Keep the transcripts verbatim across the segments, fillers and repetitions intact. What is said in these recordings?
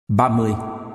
ba mươi.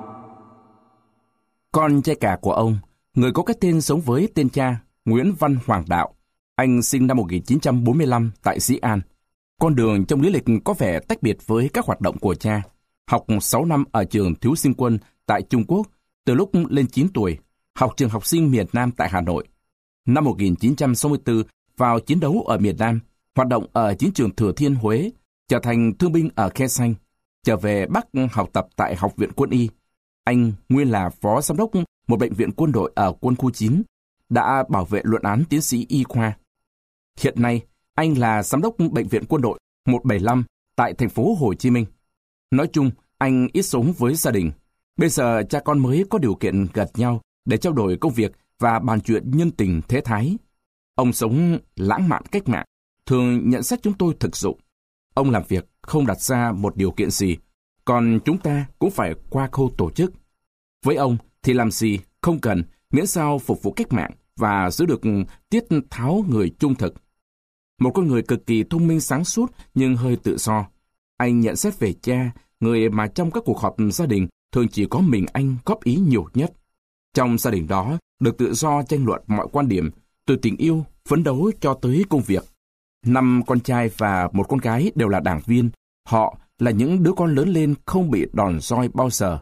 Con trai cả của ông, người có cái tên sống với tên cha, Nguyễn Văn Hoàng Đạo. Anh sinh năm một nghìn chín trăm bốn mươi lăm tại Dĩ An. Con đường trong lý lịch có vẻ tách biệt với các hoạt động của cha. Học sáu năm ở trường Thiếu sinh quân tại Trung Quốc, từ lúc lên chín tuổi, học trường học sinh miền Nam tại Hà Nội. Năm một nghìn chín trăm sáu mươi tư, vào chiến đấu ở miền Nam, hoạt động ở chiến trường Thừa Thiên, Huế, trở thành thương binh ở Khe Sanh, trở về Bắc học tập tại Học viện Quân y. Anh nguyên là phó giám đốc một bệnh viện quân đội ở quân khu chín, đã bảo vệ luận án tiến sĩ y khoa. Hiện nay, anh là giám đốc bệnh viện quân đội một bảy lăm tại thành phố Hồ Chí Minh. Nói chung, anh ít sống với gia đình. Bây giờ cha con mới có điều kiện gặp nhau để trao đổi công việc và bàn chuyện nhân tình thế thái. Ông sống lãng mạn cách mạng, thường nhận xét chúng tôi thực dụng. Ông làm việc không đặt ra một điều kiện gì, còn chúng ta cũng phải qua khâu tổ chức. Với ông thì làm gì không cần, miễn sao phục vụ cách mạng và giữ được tiết tháo người trung thực. Một con người cực kỳ thông minh sáng suốt nhưng hơi tự do. Anh nhận xét về cha, người mà trong các cuộc họp gia đình thường chỉ có mình anh góp ý nhiều nhất. Trong gia đình đó, được tự do tranh luận mọi quan điểm, từ tình yêu, phấn đấu cho tới công việc. Năm con trai và một con gái đều là đảng viên. Họ là những đứa con lớn lên không bị đòn roi bao giờ.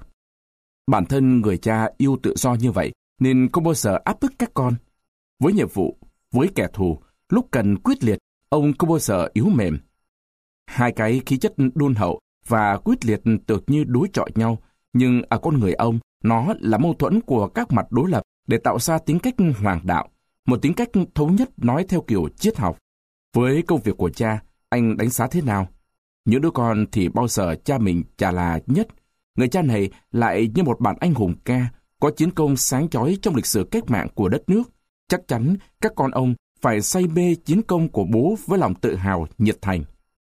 Bản thân người cha yêu tự do như vậy nên không bao giờ áp bức các con. Với nhiệm vụ, với kẻ thù, lúc cần quyết liệt, ông không bao giờ yếu mềm. Hai cái khí chất đôn hậu và quyết liệt tựa như đối chọi nhau, nhưng ở con người ông, nó là mâu thuẫn của các mặt đối lập để tạo ra tính cách hoàng đạo, một tính cách thống nhất nói theo kiểu triết học. Với công việc của cha, anh đánh giá thế nào? Những đứa con thì bao giờ cha mình chả là nhất. Người cha này lại như một bản anh hùng ca, có chiến công sáng chói trong lịch sử cách mạng của đất nước. Chắc chắn các con ông phải say mê chiến công của bố với lòng tự hào, nhiệt thành.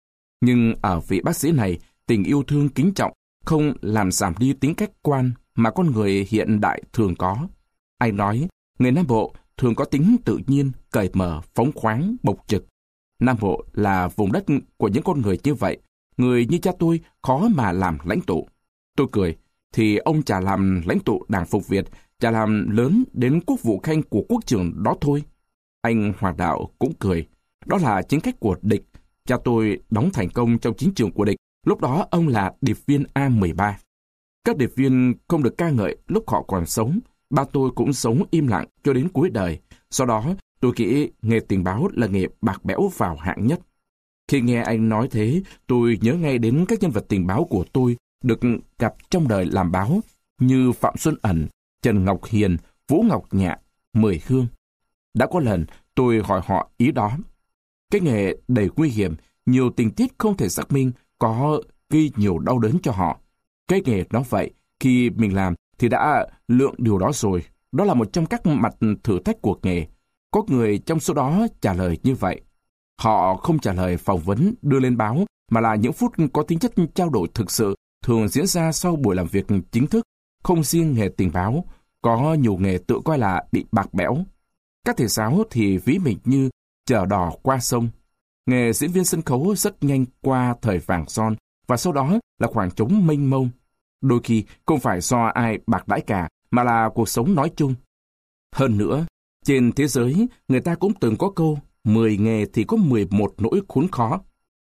Nhưng ở vị bác sĩ này, tình yêu thương kính trọng không làm giảm đi tính cách quan mà con người hiện đại thường có. Anh nói, người Nam Bộ thường có tính tự nhiên, cởi mở, phóng khoáng, bộc trực. Nam Bộ là vùng đất của những con người như vậy. Người như cha tôi khó mà làm lãnh tụ. Tôi cười, thì ông chả làm lãnh tụ Đảng Phục Việt, chả làm lớn đến quốc vụ khanh của quốc trường đó thôi. Anh Hoàng Đạo cũng cười. Đó là chính cách của địch. Cha tôi đóng thành công trong chiến trường của địch. Lúc đó ông là điệp viên A mười ba. Các điệp viên không được ca ngợi lúc họ còn sống. Ba tôi cũng sống im lặng cho đến cuối đời. Sau đó, tôi nghĩ nghề tình báo là nghề bạc bẽo vào hạng nhất. Khi nghe anh nói thế, tôi nhớ ngay đến các nhân vật tình báo của tôi được gặp trong đời làm báo, như Phạm Xuân Ẩn, Trần Ngọc Hiền, Vũ Ngọc Nhạ, Mười Hương. Đã có lần tôi hỏi họ ý đó. Cái nghề đầy nguy hiểm, nhiều tình tiết không thể xác minh, có gây nhiều đau đớn cho họ. Cái nghề đó vậy, khi mình làm thì đã lượng điều đó rồi. Đó là một trong các mặt thử thách của nghề. Có người trong số đó trả lời như vậy. Họ không trả lời phỏng vấn đưa lên báo, mà là những phút có tính chất trao đổi thực sự, thường diễn ra sau buổi làm việc chính thức. Không riêng nghề tình báo, có nhiều nghề tự coi là bị bạc bẽo. Các thầy giáo thì ví mình như chở đò qua sông. Nghề diễn viên sân khấu rất nhanh qua thời vàng son, và sau đó là khoảng trống mênh mông. Đôi khi không phải do ai bạc đãi cả, mà là cuộc sống nói chung. Hơn nữa, trên thế giới, người ta cũng từng có câu, mười nghề thì có mười một nỗi khốn khó.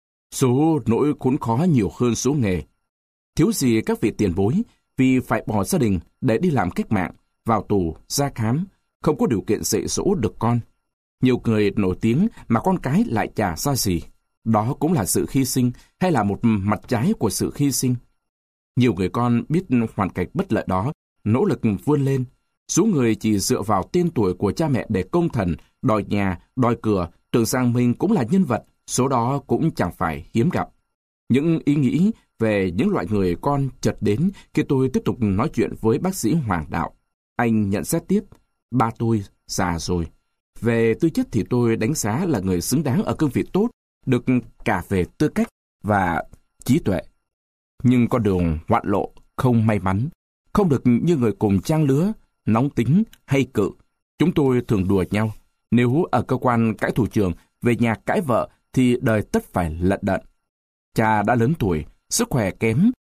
Số nỗi khốn khó nhiều hơn số nghề. Thiếu gì các vị tiền bối, vì phải bỏ gia đình để đi làm cách mạng, vào tù, ra khám, không có điều kiện dạy dỗ được con. Nhiều người nổi tiếng mà con cái lại chả ra gì. Đó cũng là sự hy sinh hay là một mặt trái của sự hy sinh. Nhiều người con biết hoàn cảnh bất lợi đó, nỗ lực vươn lên. Số người chỉ dựa vào tên tuổi của cha mẹ để công thần, đòi nhà, đòi cửa, tưởng rằng mình cũng là nhân vật, số đó cũng chẳng phải hiếm gặp. Những ý nghĩ về những loại người con chợt đến khi tôi tiếp tục nói chuyện với bác sĩ Hoàng Đạo. Anh nhận xét tiếp, ba tôi già rồi. Về tư chất thì tôi đánh giá là người xứng đáng ở cương vị tốt, được cả về tư cách và trí tuệ. Nhưng con đường hoạn lộ không may mắn, không được như người cùng trang lứa, nóng tính hay cự. Chúng tôi thường đùa nhau, nếu ở cơ quan cãi thủ trưởng, về nhà cãi vợ thì đời tất phải lận đận. Cha đã lớn tuổi, sức khỏe kém,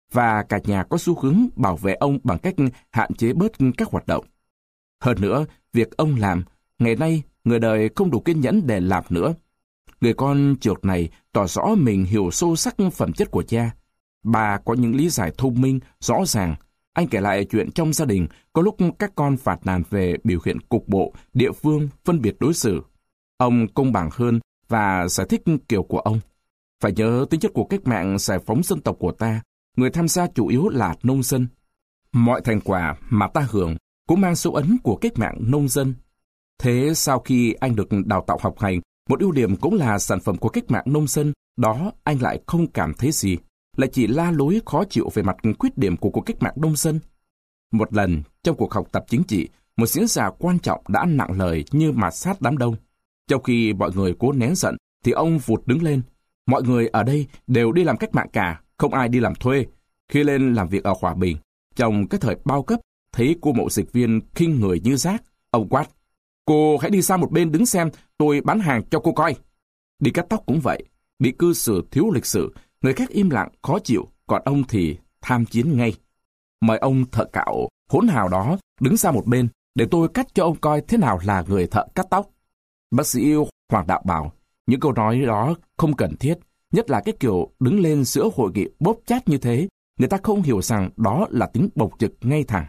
và cả nhà có xu hướng bảo vệ ông bằng cách hạn chế bớt các hoạt động. Hơn nữa, việc ông làm, ngày nay người đời không đủ kiên nhẫn để làm nữa. Người con trượt này tỏ rõ mình hiểu sâu sắc phẩm chất của cha. Bà có những lý giải thông minh, rõ ràng. Anh kể lại chuyện trong gia đình, có lúc các con phạt nàn về biểu hiện cục bộ, địa phương, phân biệt đối xử. Ông công bằng hơn và giải thích kiểu của ông. Phải nhớ tính chất của cách mạng giải phóng dân tộc của ta, người tham gia chủ yếu là nông dân. Mọi thành quả mà ta hưởng cũng mang dấu ấn của cách mạng nông dân. Thế sau khi anh được đào tạo học hành, một ưu điểm cũng là sản phẩm của cách mạng nông dân, đó anh lại không cảm thấy gì, lại chỉ la lối khó chịu về mặt khuyết điểm của cuộc cách mạng nông dân. Một lần, trong cuộc học tập chính trị, một diễn giả quan trọng đã nặng lời như mạt sát đám đông. Trong khi mọi người cố nén giận, thì ông vụt đứng lên. Mọi người ở đây đều đi làm cách mạng cả, không ai đi làm thuê. Khi lên làm việc ở Hòa Bình, trong cái thời bao cấp, thấy cô mậu dịch viên khinh người như rác, ông quát: "Cô hãy đi sang một bên đứng xem, tôi bán hàng cho cô coi." Đi cắt tóc cũng vậy, bị cư xử thiếu lịch sự, người khác im lặng, khó chịu, còn ông thì tham chiến ngay. Mời ông thợ cạo hỗn hào đó đứng sang một bên, để tôi cắt cho ông coi thế nào là người thợ cắt tóc. Bác sĩ Hoàng Đạo bảo, những câu nói đó không cần thiết, nhất là cái kiểu đứng lên giữa hội nghị bóp chát như thế, người ta không hiểu rằng đó là tính bộc trực ngay thẳng.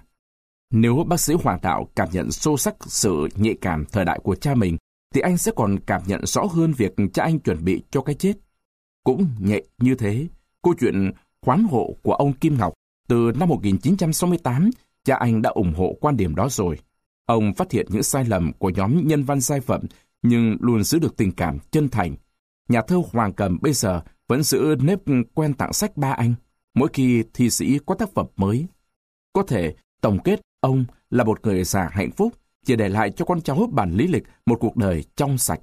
Nếu bác sĩ Hoàng Đạo cảm nhận sâu sắc sự nhạy cảm thời đại của cha mình, thì anh sẽ còn cảm nhận rõ hơn việc cha anh chuẩn bị cho cái chết. Cũng nhạy như thế, câu chuyện khoán hộ của ông Kim Ngọc từ năm một nghìn chín trăm sáu mươi tám, cha anh đã ủng hộ quan điểm đó rồi. Ông phát hiện những sai lầm của nhóm nhân văn giai phẩm, nhưng luôn giữ được tình cảm chân thành. Nhà thơ Hoàng Cầm bây giờ vẫn giữ nếp quen tặng sách ba anh, mỗi khi thi sĩ có tác phẩm mới. Có thể tổng kết ông là một người già hạnh phúc, chỉ để lại cho con cháu bản lý lịch một cuộc đời trong sạch.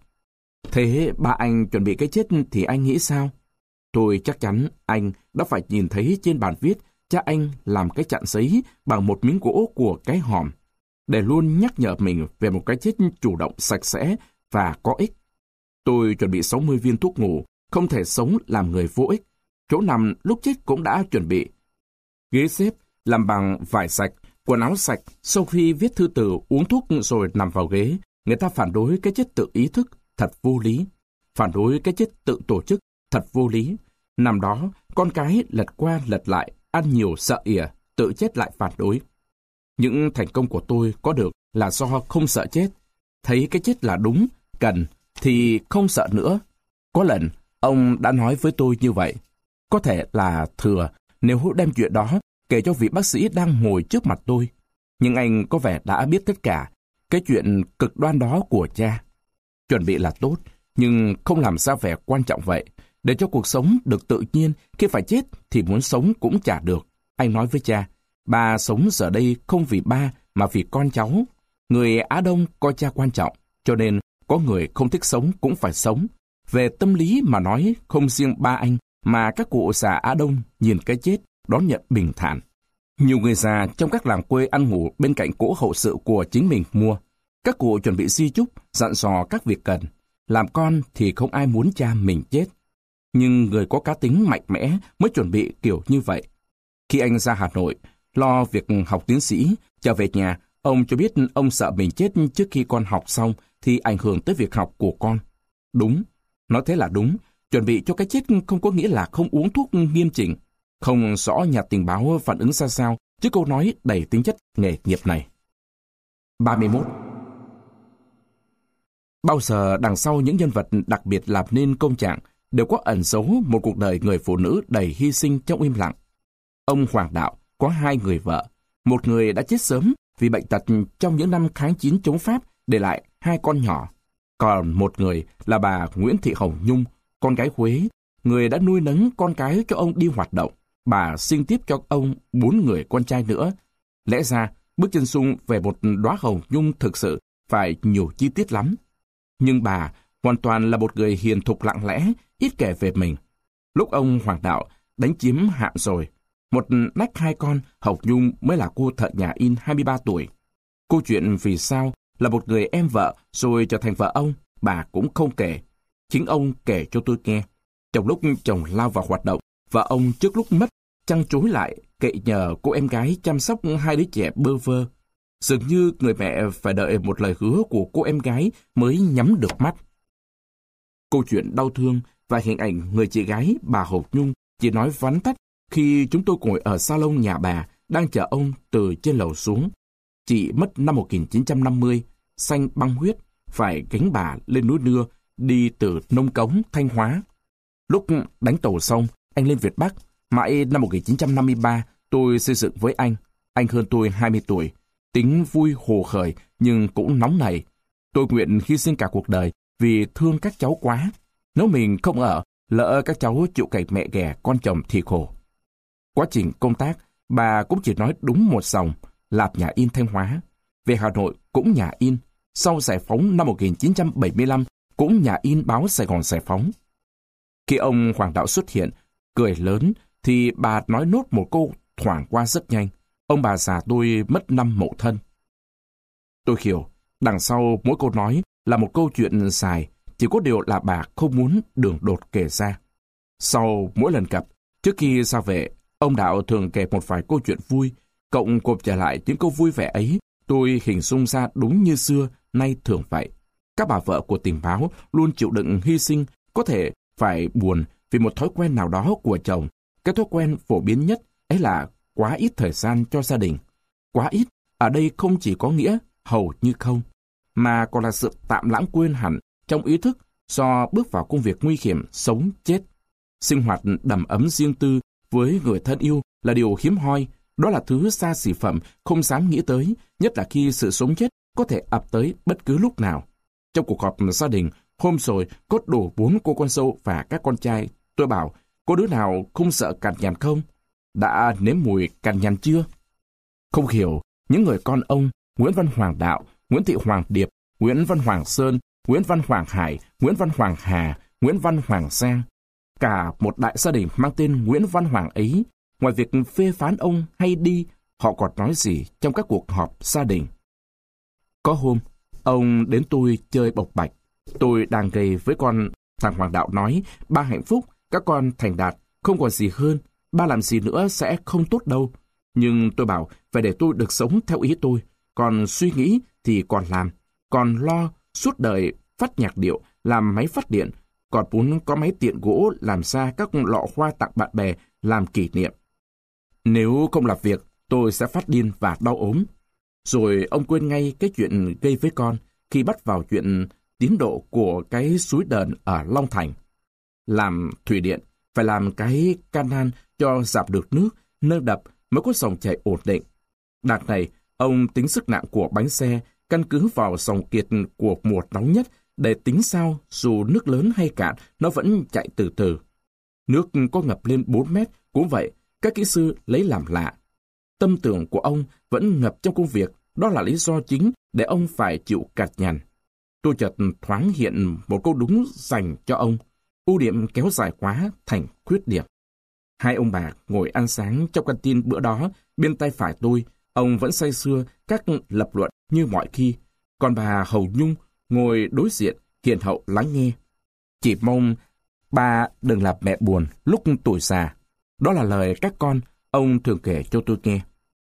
Thế ba anh chuẩn bị cái chết thì anh nghĩ sao? Tôi chắc chắn anh đã phải nhìn thấy trên bàn viết cha anh làm cái chặn giấy bằng một miếng gỗ của cái hòm, để luôn nhắc nhở mình về một cái chết chủ động, sạch sẽ và có ích. Tôi chuẩn bị sáu mươi viên thuốc ngủ, không thể sống làm người vô ích. Chỗ nằm lúc chết cũng đã chuẩn bị. Ghế xếp làm bằng vải sạch, quần áo sạch. Sau khi viết thư từ, uống thuốc rồi nằm vào ghế. Người ta phản đối cái chết tự ý thức, thật vô lý. Phản đối cái chết tự tổ chức, thật vô lý. Nằm đó, con cái lật qua lật lại, ăn nhiều sợ ỉa, tự chết lại phản đối. Những thành công của tôi có được là do không sợ chết. Thấy cái chết là đúng, cần, thì không sợ nữa. Có lần, ông đã nói với tôi như vậy. Có thể là thừa nếu đem chuyện đó kể cho vị bác sĩ đang ngồi trước mặt tôi. Nhưng anh có vẻ đã biết tất cả cái chuyện cực đoan đó của cha. Chuẩn bị là tốt, nhưng không làm ra vẻ quan trọng vậy. Để cho cuộc sống được tự nhiên, khi phải chết thì muốn sống cũng chả được. Anh nói với cha, ba sống giờ đây không vì ba mà vì con cháu. Người Á Đông coi cha quan trọng, cho nên có người không thích sống cũng phải sống. Về tâm lý mà nói, không riêng ba anh, mà các cụ già Á Đông nhìn cái chết, đón nhận bình thản. Nhiều người già trong các làng quê ăn ngủ bên cạnh cỗ hậu sự của chính mình mua. Các cụ chuẩn bị di chúc, dặn dò các việc cần. Làm con thì không ai muốn cha mình chết. Nhưng người có cá tính mạnh mẽ mới chuẩn bị kiểu như vậy. Khi anh ra Hà Nội, lo việc học tiến sĩ, trở về nhà, ông cho biết ông sợ mình chết trước khi con học xong thì ảnh hưởng tới việc học của con. Đúng, nói thế là đúng. Chuẩn bị cho cái chết không có nghĩa là không uống thuốc nghiêm chỉnh. Không rõ nhà tình báo phản ứng ra sao chứ câu nói đầy tính chất nghề nghiệp này. ba mươi mốt. Bao giờ đằng sau những nhân vật đặc biệt làm nên công trạng đều có ẩn giấu một cuộc đời người phụ nữ đầy hy sinh trong im lặng. Ông Hoàng Đạo có hai người vợ. Một người đã chết sớm vì bệnh tật trong những năm kháng chiến chống Pháp, để lại hai con nhỏ. Còn một người là bà Nguyễn Thị Hồng Nhung, con gái Huế, người đã nuôi nấng con cái cho ông đi hoạt động. Bà sinh tiếp cho ông bốn người con trai nữa. Lẽ ra, bước chân sung về một đóa hồng nhung thực sự phải nhiều chi tiết lắm. Nhưng bà hoàn toàn là một người hiền thục lặng lẽ, ít kể về mình. Lúc ông Hoàng Đạo đánh chiếm Hạm rồi, một nách hai con, Hồng Nhung mới là cô thợ nhà in hai mươi ba tuổi. Câu chuyện vì sao là một người em vợ rồi trở thành vợ ông, bà cũng không kể. Chính ông kể cho tôi nghe. Trong lúc chồng lao vào hoạt động, vợ ông trước lúc mất chăn chối lại, cậy nhờ cô em gái chăm sóc hai đứa trẻ bơ vơ. Dường như người mẹ phải đợi một lời hứa của cô em gái mới nhắm được mắt. Câu chuyện đau thương và hình ảnh người chị gái bà Hồng Nhung chỉ nói vắn tắt khi chúng tôi ngồi ở salon nhà bà đang chờ ông từ trên lầu xuống. Chị mất năm một nghìn chín trăm năm mươi, sanh băng huyết, phải gánh bà lên núi Nưa, đi từ Nông Cống, Thanh Hóa. Lúc đánh tàu xong, anh lên Việt Bắc. Mãi năm một nghìn chín trăm năm mươi ba, tôi xây dựng với anh. Anh hơn tôi hai mươi tuổi. Tính vui hồ khởi, nhưng cũng nóng nảy. Tôi nguyện hy sinh cả cuộc đời vì thương các cháu quá. Nếu mình không ở, lỡ các cháu chịu cảnh mẹ ghẻ con chồng thì khổ. Quá trình công tác, bà cũng chỉ nói đúng một dòng, Lạp nhà in Thanh Hóa. Về Hà Nội cũng nhà in. Sau giải phóng năm một nghìn chín trăm bảy mươi lăm, cũng nhà in báo Sài Gòn Giải Phóng. Khi ông Hoàng Đạo xuất hiện, cười lớn, thì bà nói nốt một câu thoảng qua rất nhanh. Ông bà già tôi mất năm Mậu Thân. Tôi hiểu, đằng sau mỗi câu nói là một câu chuyện dài, chỉ có điều là bà không muốn đường đột kể ra. Sau mỗi lần gặp, trước khi ra về, ông Đạo thường kể một vài câu chuyện vui, cộng gộp trở lại những câu vui vẻ ấy, tôi hình dung ra đúng như xưa, nay thường vậy. Các bà vợ của tình báo luôn chịu đựng hy sinh, có thể phải buồn vì một thói quen nào đó của chồng. Cái thói quen phổ biến nhất ấy là quá ít thời gian cho gia đình. Quá ít, ở đây không chỉ có nghĩa hầu như không, mà còn là sự tạm lãng quên hẳn trong ý thức do bước vào công việc nguy hiểm, sống, chết. Sinh hoạt đầm ấm riêng tư với người thân yêu là điều hiếm hoi, đó là thứ xa xỉ phẩm không dám nghĩ tới, nhất là khi sự sống chết có thể ập tới bất cứ lúc nào. Trong cuộc họp gia đình, hôm rồi có đủ bốn cô con dâu và các con trai, tôi bảo, có đứa nào không sợ cằn nhằn không? Đã nếm mùi cằn nhằn chưa? Không hiểu, những người con ông, Nguyễn Văn Hoàng Đạo, Nguyễn Thị Hoàng Điệp, Nguyễn Văn Hoàng Sơn, Nguyễn Văn Hoàng Hải, Nguyễn Văn Hoàng Hà, Nguyễn Văn Hoàng Giang, cả một đại gia đình mang tên Nguyễn Văn Hoàng ấy, ngoài việc phê phán ông hay đi, họ còn nói gì trong các cuộc họp gia đình. Có hôm, ông đến tôi chơi bộc bạch. Tôi đang gầy với con, thằng Hoàng Đạo nói, ba hạnh phúc, các con thành đạt, không còn gì hơn, ba làm gì nữa sẽ không tốt đâu. Nhưng tôi bảo, phải để tôi được sống theo ý tôi, còn suy nghĩ thì còn làm, còn lo suốt đời phát nhạc điệu, làm máy phát điện, còn muốn có máy tiện gỗ làm ra các lọ hoa tặng bạn bè làm kỷ niệm. Nếu không làm việc, tôi sẽ phát điên và đau ốm. Rồi ông quên ngay cái chuyện gây với con khi bắt vào chuyện tiến độ của cái suối đờn ở Long Thành. Làm thủy điện, phải làm cái canal cho dạp được nước, nơi đập mới có dòng chảy ổn định. Đằng này, ông tính sức nặng của bánh xe, căn cứ vào dòng kiệt của mùa nóng nhất để tính sao dù nước lớn hay cạn, nó vẫn chạy từ từ. Nước có ngập lên bốn mét, cũng vậy, các kỹ sư lấy làm lạ. Tâm tưởng của ông vẫn ngập trong công việc, đó là lý do chính để ông phải chịu cặt nhằn. Tôi chợt thoáng hiện một câu đúng dành cho ông. Ưu điểm kéo dài quá thành khuyết điểm. Hai ông bà ngồi ăn sáng trong canteen bữa đó, bên tay phải tôi, ông vẫn say sưa các lập luận như mọi khi. Còn bà Hồng Nhung ngồi đối diện, hiền hậu lắng nghe. Chỉ mong bà đừng làm mẹ buồn lúc tuổi già. Đó là lời các con, ông thường kể cho tôi nghe.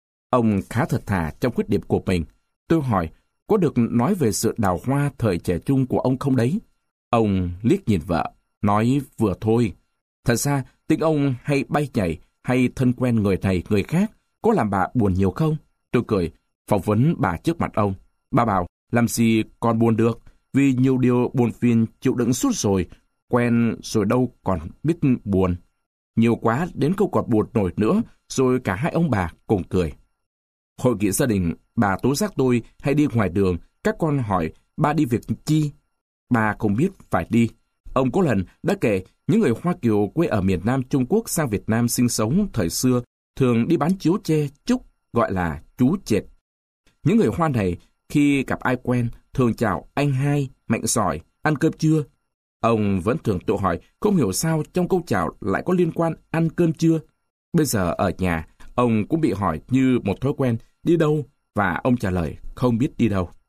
Ông khá thật thà trong khuyết điểm của mình. Tôi hỏi, có được nói về sự đào hoa thời trẻ trung của ông không đấy? Ông liếc nhìn vợ, nói vừa thôi. Thật ra, tính ông hay bay nhảy, hay thân quen người này người khác, có làm bà buồn nhiều không? Tôi cười, phỏng vấn bà trước mặt ông. Bà bảo, làm gì còn buồn được, vì nhiều điều buồn phiền chịu đựng suốt rồi, quen rồi đâu còn biết buồn. Nhiều quá đến không còn buồn nổi nữa, rồi cả hai ông bà cùng cười. Hội nghị gia đình, bà tố giác tôi hay đi ngoài đường, các con hỏi bà đi việc chi? Bà không biết phải đi. Ông có lần đã kể những người Hoa Kiều quê ở miền Nam Trung Quốc sang Việt Nam sinh sống thời xưa thường đi bán chiếu tre trúc, gọi là chú chệt. Những người Hoa này khi gặp ai quen thường chào anh hai, mạnh giỏi, ăn cơm chưa? Ông vẫn thường tự hỏi không hiểu sao trong câu chào lại có liên quan ăn cơm chưa. Bây giờ ở nhà, ông cũng bị hỏi như một thói quen đi đâu và ông trả lời không biết đi đâu.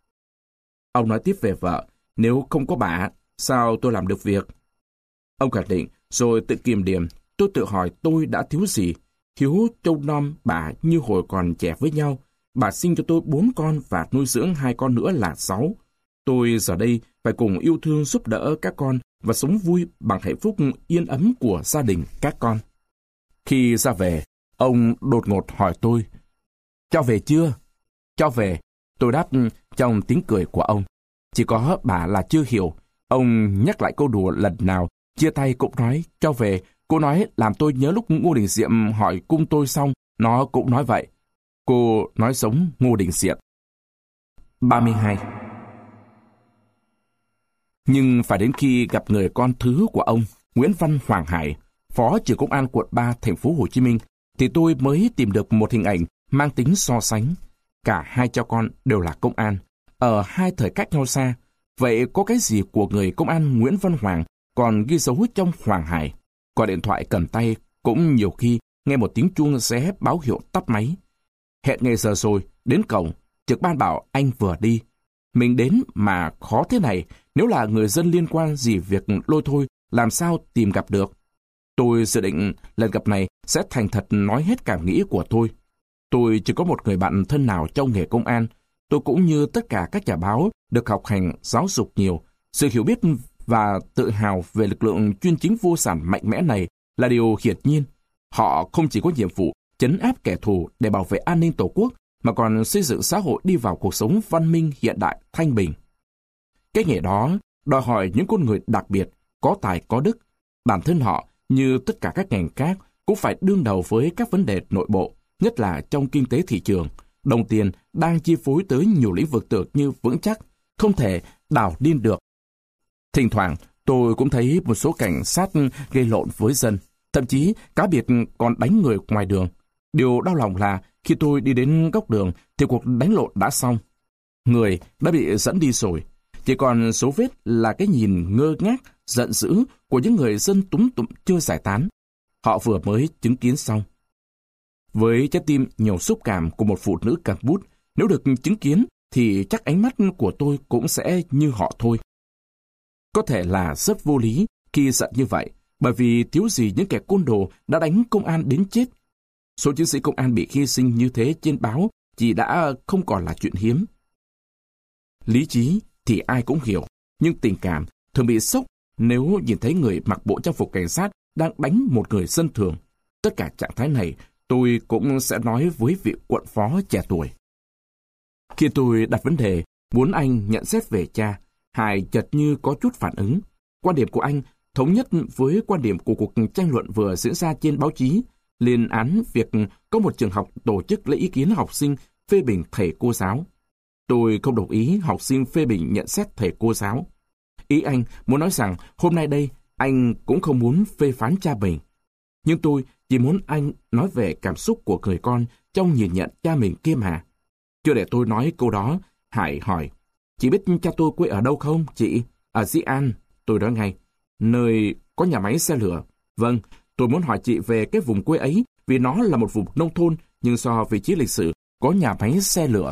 Ông nói tiếp về vợ, nếu không có bà, sao tôi làm được việc? Ông khẳng định, rồi tự kiềm điểm, tôi tự hỏi tôi đã thiếu gì. hiếu trông nom bà như hồi còn trẻ với nhau. Bà sinh cho tôi bốn con và nuôi dưỡng hai con nữa là sáu. Tôi giờ đây phải cùng yêu thương giúp đỡ các con và sống vui bằng hạnh phúc yên ấm của gia đình các con. Khi ra về, ông đột ngột hỏi tôi, cho về chưa? Cho về, tôi đáp trong tiếng cười của ông. Chỉ có bà là chưa hiểu. Ông nhắc lại câu đùa lần nào, chia tay cũng nói, cho về. Cô nói làm tôi nhớ lúc Ngô Đình Diệm hỏi cung tôi xong, nó cũng nói vậy. Cô nói giống Ngô Đình Diệm. ba mươi hai. Nhưng phải đến khi gặp người con thứ của ông, Nguyễn Văn Hoàng Hải, Phó trưởng Công an quận ba thành phố Hồ Chí Minh, thì tôi mới tìm được một hình ảnh mang tính so sánh. Cả hai cha con đều là công an, ở hai thời cách nhau xa. Vậy có cái gì của người công an Nguyễn Văn Hoàng còn ghi dấu trong Hoàng Hải? Gọi điện thoại cầm tay cũng nhiều khi nghe một tiếng chuông ré báo hiệu tắt máy. Hẹn ngày giờ rồi, đến cổng, trực ban bảo anh vừa đi. Mình đến mà khó thế này, nếu là người dân liên quan gì việc lôi thôi, làm sao tìm gặp được? Tôi dự định lần gặp này sẽ thành thật nói hết cảm nghĩ của tôi. Tôi chỉ có một người bạn thân nào trong nghề công an. Tôi cũng như tất cả các nhà báo được học hành giáo dục nhiều. Sự hiểu biết và tự hào về lực lượng chuyên chính vô sản mạnh mẽ này là điều hiển nhiên. Họ không chỉ có nhiệm vụ trấn áp kẻ thù để bảo vệ an ninh Tổ quốc, mà còn xây dựng xã hội đi vào cuộc sống văn minh hiện đại thanh bình. Cái nghề đó đòi hỏi những con người đặc biệt, có tài có đức. Bản thân họ, như tất cả các ngành khác, cũng phải đương đầu với các vấn đề nội bộ, nhất là trong kinh tế thị trường. Đồng tiền đang chi phối tới nhiều lĩnh vực tưởng như vững chắc, không thể đảo điên được. Thỉnh thoảng, tôi cũng thấy một số cảnh sát gây lộn với dân, thậm chí cá biệt còn đánh người ngoài đường. Điều đau lòng là khi tôi đi đến góc đường thì cuộc đánh lộn đã xong. Người đã bị dẫn đi rồi. Chỉ còn số vết là cái nhìn ngơ ngác, giận dữ của những người dân túm tụm chưa giải tán. Họ vừa mới chứng kiến xong. Với trái tim nhiều xúc cảm của một phụ nữ cầm bút, nếu được chứng kiến thì chắc ánh mắt của tôi cũng sẽ như họ thôi. Có thể là rất vô lý khi giận như vậy, bởi vì thiếu gì những kẻ côn đồ đã đánh công an đến chết. Số chiến sĩ công an bị hy sinh như thế trên báo chỉ đã không còn là chuyện hiếm. Lý trí thì ai cũng hiểu, nhưng tình cảm thường bị sốc nếu nhìn thấy người mặc bộ trang phục cảnh sát đang đánh một người dân thường. Tất cả trạng thái này tôi cũng sẽ nói với vị quận phó trẻ tuổi. Khi tôi đặt vấn đề muốn anh nhận xét về cha, Hải chợt như có chút phản ứng. Quan điểm của anh thống nhất với quan điểm của cuộc tranh luận vừa diễn ra trên báo chí, lên án việc có một trường học tổ chức lấy ý kiến học sinh phê bình thầy cô giáo. Tôi không đồng ý học sinh phê bình nhận xét thầy cô giáo. Ý anh muốn nói rằng hôm nay đây anh cũng không muốn phê phán cha mình. Nhưng tôi chỉ muốn anh nói về cảm xúc của người con trong nhìn nhận cha mình kia mà. Chưa để tôi nói câu đó, Hải hỏi, chị biết cha tôi quê ở đâu không, chị? Ở Dĩ An, tôi nói ngay. Nơi có nhà máy xe lửa. Vâng, tôi muốn hỏi chị về cái vùng quê ấy vì nó là một vùng nông thôn nhưng so vị trí lịch sử có nhà máy xe lửa.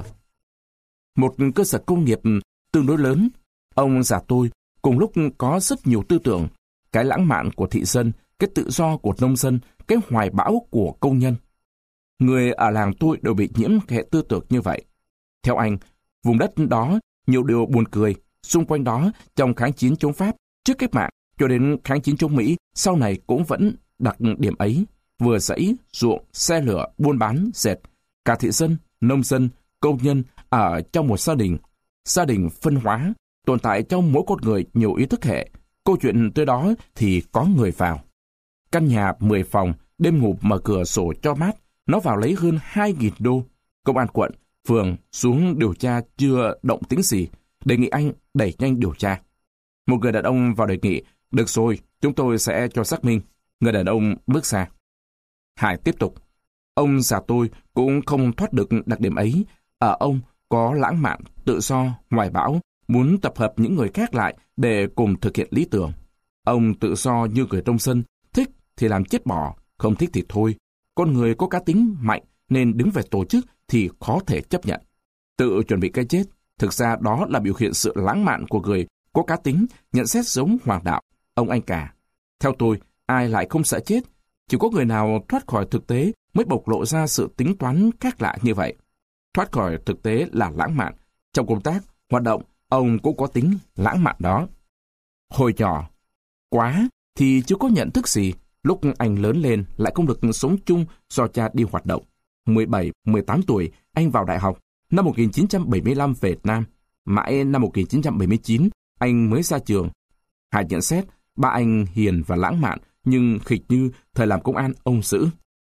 Một cơ sở công nghiệp tương đối lớn. Ông già tôi cùng lúc có rất nhiều tư tưởng, cái lãng mạn của thị dân, cái tự do của nông dân, cái hoài bão của công nhân. Người ở làng tôi đều bị nhiễm hệ tư tưởng như vậy. Theo anh, vùng đất đó nhiều điều buồn cười. Xung quanh đó, trong kháng chiến chống Pháp, trước cách mạng cho đến kháng chiến chống Mỹ, sau này cũng vẫn đặc điểm ấy. Vừa dãy, ruộng, xe lửa, buôn bán, dệt. Cả thị dân, nông dân, công nhân ở trong một gia đình. Gia đình phân hóa, tồn tại trong mỗi con người nhiều ý thức hệ. Câu chuyện tới đó thì có người vào. Căn nhà mười phòng, đêm ngủ mở cửa sổ cho mát, nó vào lấy hơn hai nghìn đô. Công an quận, phường xuống điều tra chưa động tĩnh gì, đề nghị anh đẩy nhanh điều tra. Một người đàn ông vào đề nghị, được rồi, chúng tôi sẽ cho xác minh. Người đàn ông bước ra. Hải tiếp tục. Ông già tôi cũng không thoát được đặc điểm ấy. Ở ông có lãng mạn, tự do, hoài bão, muốn tập hợp những người khác lại để cùng thực hiện lý tưởng. Ông tự do như người nông dân, thích thì làm chết bỏ, không thích thì thôi. Con người có cá tính mạnh nên đứng về tổ chức thì khó thể chấp nhận. Tự chuẩn bị cái chết, thực ra đó là biểu hiện sự lãng mạn của người có cá tính, nhận xét giống Hoàng Đạo, ông anh cả. Theo tôi, ai lại không sợ chết? Chỉ có người nào thoát khỏi thực tế mới bộc lộ ra sự tính toán khác lạ như vậy. Thoát khỏi thực tế là lãng mạn. Trong công tác, hoạt động, ông cũng có tính lãng mạn đó. Hồi nhỏ, quá thì chưa có nhận thức gì. Lúc anh lớn lên lại không được sống chung do cha đi hoạt động. mười bảy, mười tám tuổi, anh vào đại học. Năm một nghìn chín trăm bảy mươi lăm về Việt Nam. Mãi năm một nghìn chín trăm bảy mươi chín, anh mới ra trường. Hải nhận xét, ba anh hiền và lãng mạn, nhưng khịch như thời làm công an ông giữ.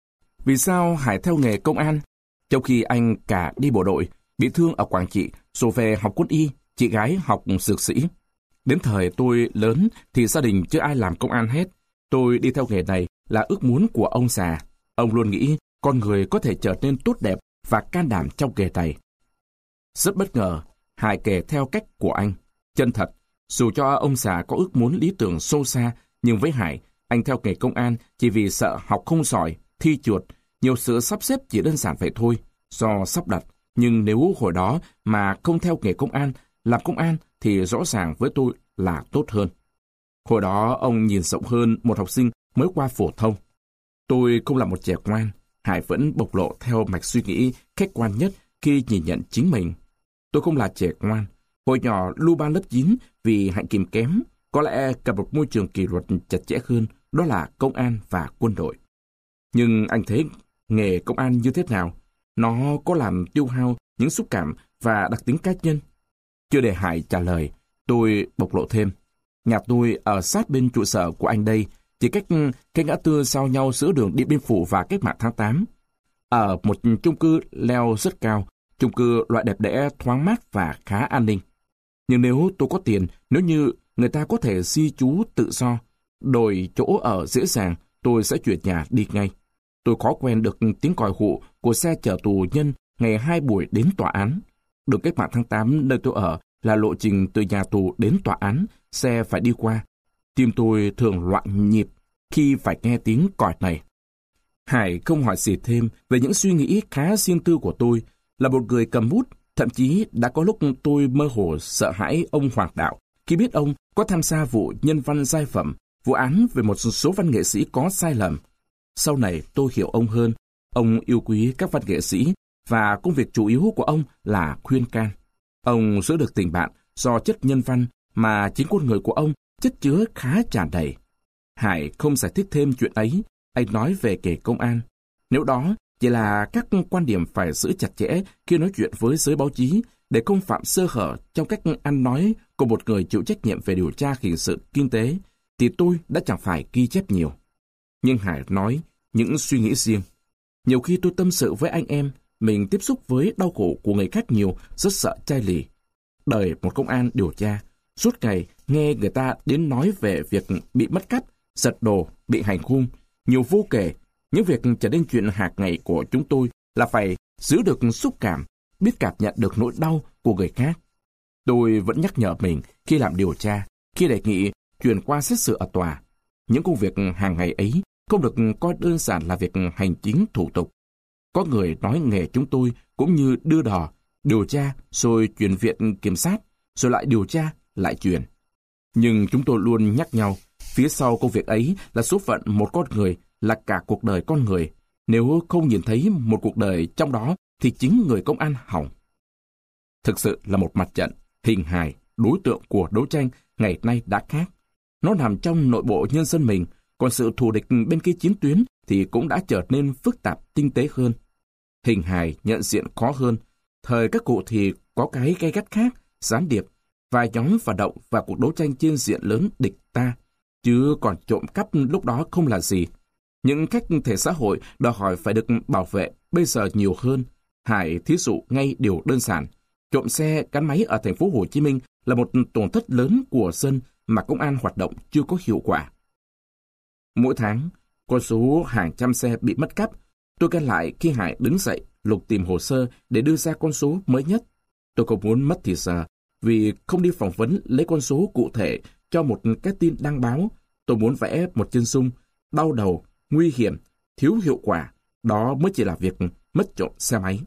Vì sao Hải theo nghề công an? Trong khi anh cả đi bộ đội, bị thương ở Quảng Trị, rồi về học quân y, chị gái học dược sĩ. Đến thời tôi lớn thì gia đình chưa ai làm công an hết. Tôi đi theo nghề này là ước muốn của ông già. Ông luôn nghĩ con người có thể trở nên tốt đẹp và can đảm trong nghề này. Rất bất ngờ, Hải kể theo cách của anh. Chân thật, dù cho ông già có ước muốn lý tưởng sâu xa, nhưng với Hải, anh theo nghề công an chỉ vì sợ học không giỏi, thi chuột, nhiều sự sắp xếp chỉ đơn giản vậy thôi, do sắp đặt. Nhưng nếu hồi đó mà không theo nghề công an, làm công an thì rõ ràng với tôi là tốt hơn. Hồi đó ông nhìn rộng hơn một học sinh mới qua phổ thông. Tôi không là một trẻ ngoan, Hải vẫn bộc lộ theo mạch suy nghĩ khách quan nhất khi nhìn nhận chính mình. Tôi không là trẻ ngoan. Hồi nhỏ lưu ban lớp chín vì hạnh kiểm kém, có lẽ cần một môi trường kỷ luật chặt chẽ hơn, đó là công an và quân đội. Nhưng anh thấy nghề công an như thế nào? Nó có làm tiêu hao những xúc cảm và đặc tính cá nhân? Chưa để Hải trả lời, tôi bộc lộ thêm. Nhà tôi ở sát bên trụ sở của anh đây, chỉ cách cái ngã tư giao nhau giữa đường Điện Biên Phủ và Cách mạng tháng tám. Ở một chung cư leo rất cao, chung cư loại đẹp đẽ, thoáng mát và khá an ninh. Nhưng nếu tôi có tiền, nếu như người ta có thể di trú tự do, đổi chỗ ở dễ dàng, tôi sẽ chuyển nhà đi ngay. Tôi khó quen được tiếng còi hụ của xe chở tù nhân ngày hai buổi đến tòa án. Đường Cách mạng tháng tám nơi tôi ở là lộ trình từ nhà tù đến tòa án, xe phải đi qua. Tim tôi thường loạn nhịp khi phải nghe tiếng còi này. Hải không hỏi gì thêm về những suy nghĩ khá riêng tư của tôi. Là một người cầm bút, thậm chí đã có lúc tôi mơ hồ sợ hãi ông Hoàng Đạo khi biết ông có tham gia vụ nhân văn giai phẩm, vụ án về một số văn nghệ sĩ có sai lầm. Sau này tôi hiểu ông hơn. Ông yêu quý các văn nghệ sĩ và công việc chủ yếu của ông là khuyên can. Ông giữ được tình bạn do chất nhân văn mà chính con người của ông chất chứa khá tràn đầy. Hải không giải thích thêm chuyện ấy. Anh nói về nghề công an. Nếu đó chỉ là các quan điểm phải giữ chặt chẽ khi nói chuyện với giới báo chí để không phạm sơ hở trong cách ăn nói của một người chịu trách nhiệm về điều tra hình sự kinh tế, thì tôi đã chẳng phải ghi chép nhiều. Nhưng Hải nói những suy nghĩ riêng. Nhiều khi tôi tâm sự với anh em, mình tiếp xúc với đau khổ của người khác nhiều, rất sợ chai lì. Đời một công an điều tra, suốt ngày nghe người ta đến nói về việc bị mất cắp, giật đồ, bị hành hung, nhiều vô kể. Những việc trở nên chuyện hàng ngày của chúng tôi là phải giữ được xúc cảm, biết cảm nhận được nỗi đau của người khác. Tôi vẫn nhắc nhở mình khi làm điều tra, khi đề nghị chuyển qua xét xử ở tòa. Những công việc hàng ngày ấy không được coi đơn giản là việc hành chính thủ tục. Có người nói nghề chúng tôi cũng như đưa đò, điều tra rồi chuyển viện kiểm sát, rồi lại điều tra, lại chuyển. Nhưng chúng tôi luôn nhắc nhau, phía sau công việc ấy là số phận một con người, là cả cuộc đời con người. Nếu không nhìn thấy một cuộc đời trong đó thì chính người công an hỏng. Thực sự là một mặt trận, hình hài, đối tượng của đấu tranh ngày nay đã khác. Nó nằm trong nội bộ nhân dân mình, còn sự thù địch bên kia chiến tuyến thì cũng đã trở nên phức tạp, tinh tế hơn. Hình hài nhận diện khó hơn. Thời các cụ thì có cái gay gắt khác, gián điệp, vài nhóm hoạt động và cuộc đấu tranh trên diện lớn địch ta, chứ còn trộm cắp lúc đó không là gì. Những cách thể xã hội đòi hỏi phải được bảo vệ bây giờ nhiều hơn. Hải thí dụ ngay điều đơn giản. Trộm xe gắn máy ở thành phố Hồ Chí Minh là một tổn thất lớn của dân mà công an hoạt động chưa có hiệu quả. Mỗi tháng, con số hàng trăm xe bị mất cắp. Tôi ghi lại khi Hải đứng dậy lục tìm hồ sơ để đưa ra con số mới nhất. Tôi không muốn mất thì giờ vì không đi phỏng vấn lấy con số cụ thể cho một cái tin đăng báo. Tôi muốn vẽ một chân dung đau đầu, nguy hiểm, thiếu hiệu quả. Đó mới chỉ là việc mất trộm xe máy.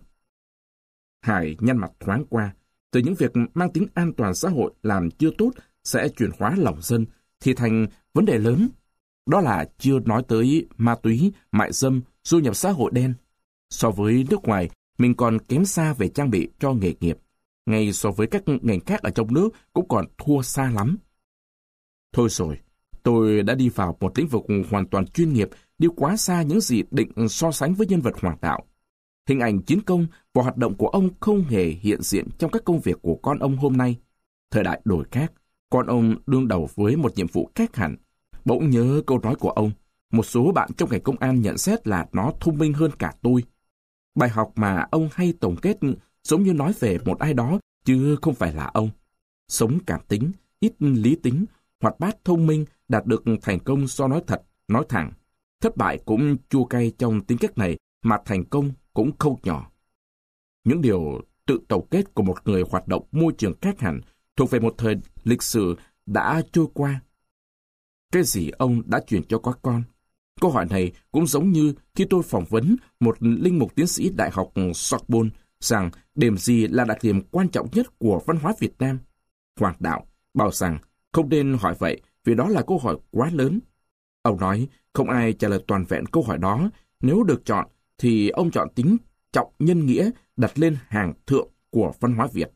Hải nhăn mặt thoáng qua. Từ những việc mang tính an toàn xã hội làm chưa tốt sẽ chuyển hóa lòng dân thì thành vấn đề lớn. Đó là chưa nói tới ma túy, mại dâm, du nhập xã hội đen. So với nước ngoài, mình còn kém xa về trang bị cho nghề nghiệp. Ngay so với các ngành khác ở trong nước cũng còn thua xa lắm. Thôi rồi, tôi đã đi vào một lĩnh vực hoàn toàn chuyên nghiệp, đi quá xa những gì định so sánh với nhân vật Hoàng Đạo. Hình ảnh chiến công và hoạt động của ông không hề hiện diện trong các công việc của con ông hôm nay. Thời đại đổi khác, con ông đương đầu với một nhiệm vụ khác hẳn. Bỗng nhớ câu nói của ông, một số bạn trong ngành công an nhận xét là nó thông minh hơn cả tôi. Bài học mà ông hay tổng kết giống như nói về một ai đó, chứ không phải là ông. Sống cảm tính, ít lý tính, hoạt bát thông minh, đạt được thành công do nói thật, nói thẳng. Thất bại cũng chua cay trong tính cách này, mà thành công cũng không nhỏ. Những điều tự tổng kết của một người hoạt động môi trường khác hẳn thuộc về một thời lịch sử đã trôi qua. Cái gì ông đã truyền cho các con? Câu hỏi này cũng giống như khi tôi phỏng vấn một linh mục tiến sĩ Đại học Sorbonne rằng điểm gì là đặc điểm quan trọng nhất của văn hóa Việt Nam. Hoàng Đạo bảo rằng không nên hỏi vậy vì đó là câu hỏi quá lớn. Ông nói không ai trả lời toàn vẹn câu hỏi đó. Nếu được chọn thì ông chọn tính trọng nhân nghĩa đặt lên hàng thượng của văn hóa Việt.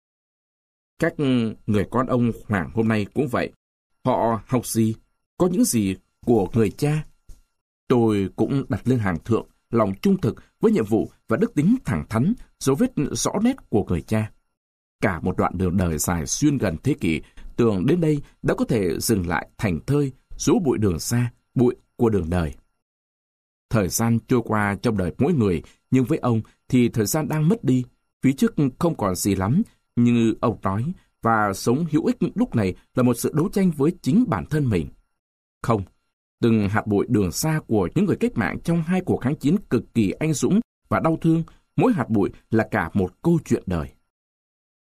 Các người con ông Hoàng hôm nay cũng vậy. Họ học gì, có những gì của người cha. Tôi cũng đặt lên hàng thượng lòng trung thực với nhiệm vụ và đức tính thẳng thắn, dấu vết rõ nét của người cha. Cả một đoạn đường đời dài xuyên gần thế kỷ, tưởng đến đây đã có thể dừng lại thành thơi, rũ bụi đường xa, bụi của đường đời. Thời gian trôi qua trong đời mỗi người, nhưng với ông thì thời gian đang mất đi. Phía trước không còn gì lắm, như ông nói, và sống hữu ích lúc này là một sự đấu tranh với chính bản thân mình. Không, từng hạt bụi đường xa của những người cách mạng trong hai cuộc kháng chiến cực kỳ anh dũng và đau thương, mỗi hạt bụi là cả một câu chuyện đời.